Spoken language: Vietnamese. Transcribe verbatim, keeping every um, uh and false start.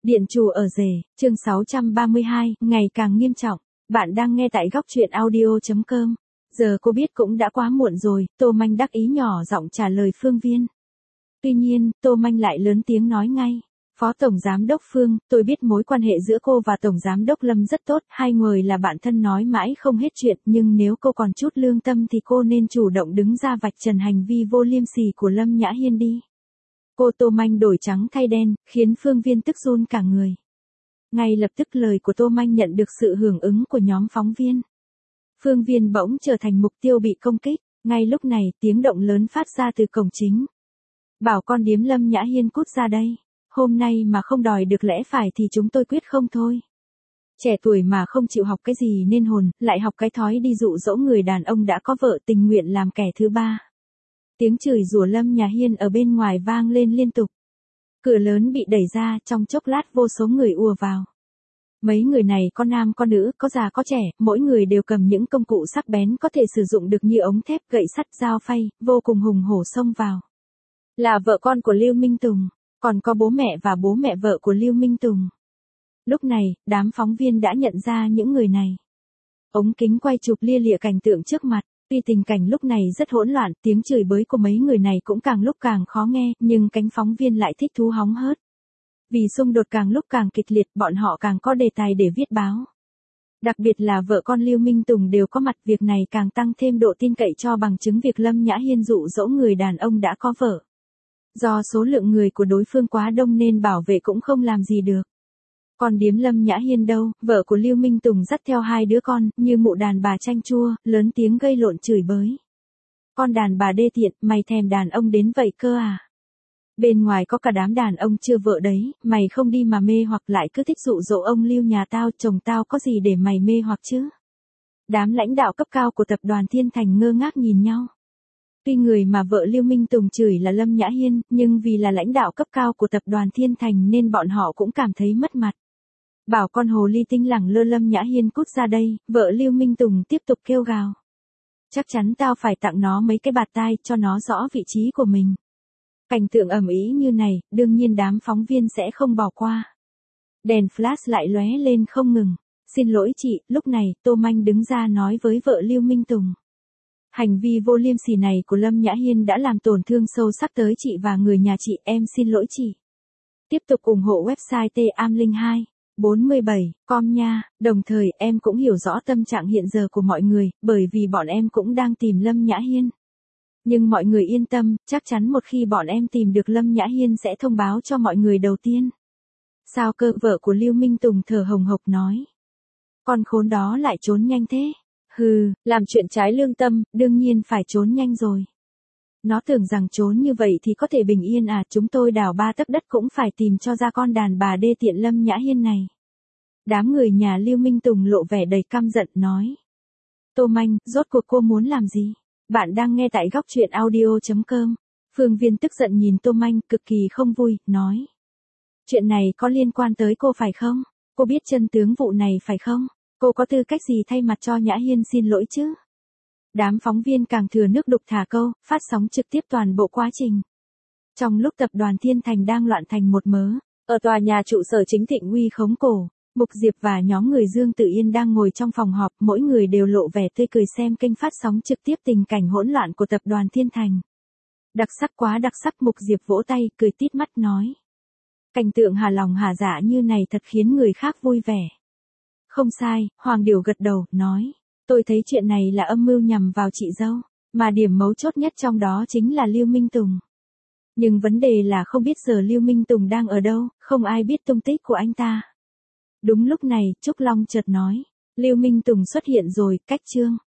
Điện chủ ở rể, chương sáu trăm ba mươi hai, ngày càng nghiêm trọng. Bạn đang nghe tại góc truyện audio chấm com. Giờ cô biết cũng đã quá muộn rồi, Tô Manh đắc ý nhỏ giọng trả lời Phương Viên. Tuy nhiên, Tô Manh lại lớn tiếng nói ngay. Phó Tổng Giám đốc Phương, tôi biết mối quan hệ giữa cô và Tổng Giám đốc Lâm rất tốt, hai người là bạn thân nói mãi không hết chuyện, nhưng nếu cô còn chút lương tâm thì cô nên chủ động đứng ra vạch trần hành vi vô liêm sỉ của Lâm Nhã Hiên đi. Cô Tô Manh đổi trắng thay đen, khiến Phương Viên tức run cả người. Ngay lập tức lời của Tô Manh nhận được sự hưởng ứng của nhóm phóng viên. Phương Viên bỗng trở thành mục tiêu bị công kích, ngay lúc này tiếng động lớn phát ra từ cổng chính. Bảo con điếm Lâm Nhã Hiên cút ra đây, hôm nay mà không đòi được lẽ phải thì chúng tôi quyết không thôi. Trẻ tuổi mà không chịu học cái gì nên hồn, lại học cái thói đi dụ dỗ người đàn ông đã có vợ tình nguyện làm kẻ thứ ba. Tiếng chửi rủa Lâm Nhã Hiên ở bên ngoài vang lên liên tục. Cửa lớn bị đẩy ra, trong chốc lát vô số người ùa vào. Mấy người này có nam có nữ, có già có trẻ, mỗi người đều cầm những công cụ sắc bén có thể sử dụng được như ống thép, gậy sắt, dao phay, vô cùng hùng hổ xông vào. Là vợ con của Lưu Minh Tùng, còn có bố mẹ và bố mẹ vợ của Lưu Minh Tùng. Lúc này, đám phóng viên đã nhận ra những người này. Ống kính quay chụp lia lịa cảnh tượng trước mặt. Tuy tình cảnh lúc này rất hỗn loạn, tiếng chửi bới của mấy người này cũng càng lúc càng khó nghe, nhưng cánh phóng viên lại thích thú hóng hớt. Vì xung đột càng lúc càng kịch liệt, bọn họ càng có đề tài để viết báo. Đặc biệt là vợ con Lưu Minh Tùng đều có mặt, việc này càng tăng thêm độ tin cậy cho bằng chứng việc Lâm Nhã Hiên dụ dỗ người đàn ông đã có vợ. Do số lượng người của đối phương quá đông nên bảo vệ cũng không làm gì được. Còn điếm Lâm Nhã Hiên đâu, vợ của Lưu Minh Tùng dắt theo hai đứa con, như mụ đàn bà chanh chua, lớn tiếng gây lộn chửi bới. Con đàn bà đê tiện, mày thèm đàn ông đến vậy cơ à? Bên ngoài có cả đám đàn ông chưa vợ đấy, mày không đi mà mê hoặc lại cứ thích dụ dỗ ông Lưu nhà tao, chồng tao có gì để mày mê hoặc chứ? Đám lãnh đạo cấp cao của tập đoàn Thiên Thành ngơ ngác nhìn nhau. Tuy người mà vợ Lưu Minh Tùng chửi là Lâm Nhã Hiên, nhưng vì là lãnh đạo cấp cao của tập đoàn Thiên Thành nên bọn họ cũng cảm thấy mất mặt. Bảo con hồ ly tinh lẳng lơ Lâm Nhã Hiên cút ra đây, vợ Lưu Minh Tùng tiếp tục kêu gào. Chắc chắn tao phải tặng nó mấy cái bạt tai cho nó rõ vị trí của mình. Cảnh tượng ầm ĩ như này, đương nhiên đám phóng viên sẽ không bỏ qua. Đèn flash lại lóe lên không ngừng. Xin lỗi chị, lúc này Tô Manh đứng ra nói với vợ Lưu Minh Tùng. Hành vi vô liêm sỉ này của Lâm Nhã Hiên đã làm tổn thương sâu sắc tới chị và người nhà chị, em xin lỗi chị. Tiếp tục ủng hộ website T A M linh hai bốn bảy chấm com nha, đồng thời em cũng hiểu rõ tâm trạng hiện giờ của mọi người, bởi vì bọn em cũng đang tìm Lâm Nhã Hiên. Nhưng mọi người yên tâm, chắc chắn một khi bọn em tìm được Lâm Nhã Hiên sẽ thông báo cho mọi người đầu tiên. Sao cơ, vợ của Lưu Minh Tùng thở hồng hộc nói. Con khốn đó lại trốn nhanh thế. Hừ, làm chuyện trái lương tâm, đương nhiên phải trốn nhanh rồi. Nó tưởng rằng trốn như vậy thì có thể bình yên à, chúng tôi đào ba tấc đất cũng phải tìm cho ra con đàn bà đê tiện Lâm Nhã Hiên này. Đám người nhà Lưu Minh Tùng lộ vẻ đầy căm giận nói. Tô Manh, rốt cuộc cô muốn làm gì? Bạn đang nghe tại góc truyện audio chấm com. Phương Viên tức giận nhìn Tô Manh, cực kỳ không vui, nói. Chuyện này có liên quan tới cô phải không? Cô biết chân tướng vụ này phải không? Cô có tư cách gì thay mặt cho Nhã Hiên xin lỗi chứ? Đám phóng viên càng thừa nước đục thả câu, phát sóng trực tiếp toàn bộ quá trình. Trong lúc tập đoàn Thiên Thành đang loạn thành một mớ, ở tòa nhà trụ sở chính Thịnh Uy khống cổ, Mục Diệp và nhóm người Dương Tử Yên đang ngồi trong phòng họp, mỗi người đều lộ vẻ tươi cười xem kênh phát sóng trực tiếp tình cảnh hỗn loạn của tập đoàn Thiên Thành. Đặc sắc quá đặc sắc, Mục Diệp vỗ tay, cười tít mắt nói. Cảnh tượng hà lòng hà dạ như này thật khiến người khác vui vẻ. Không sai, Hoàng Điều gật đầu, nói. Tôi thấy chuyện này là âm mưu nhằm vào chị dâu, mà điểm mấu chốt nhất trong đó chính là Lưu Minh Tùng. Nhưng vấn đề là không biết giờ Lưu Minh Tùng đang ở đâu, không ai biết tung tích của anh ta. Đúng lúc này, Trúc Long chợt nói. Lưu Minh Tùng xuất hiện rồi, cách chương.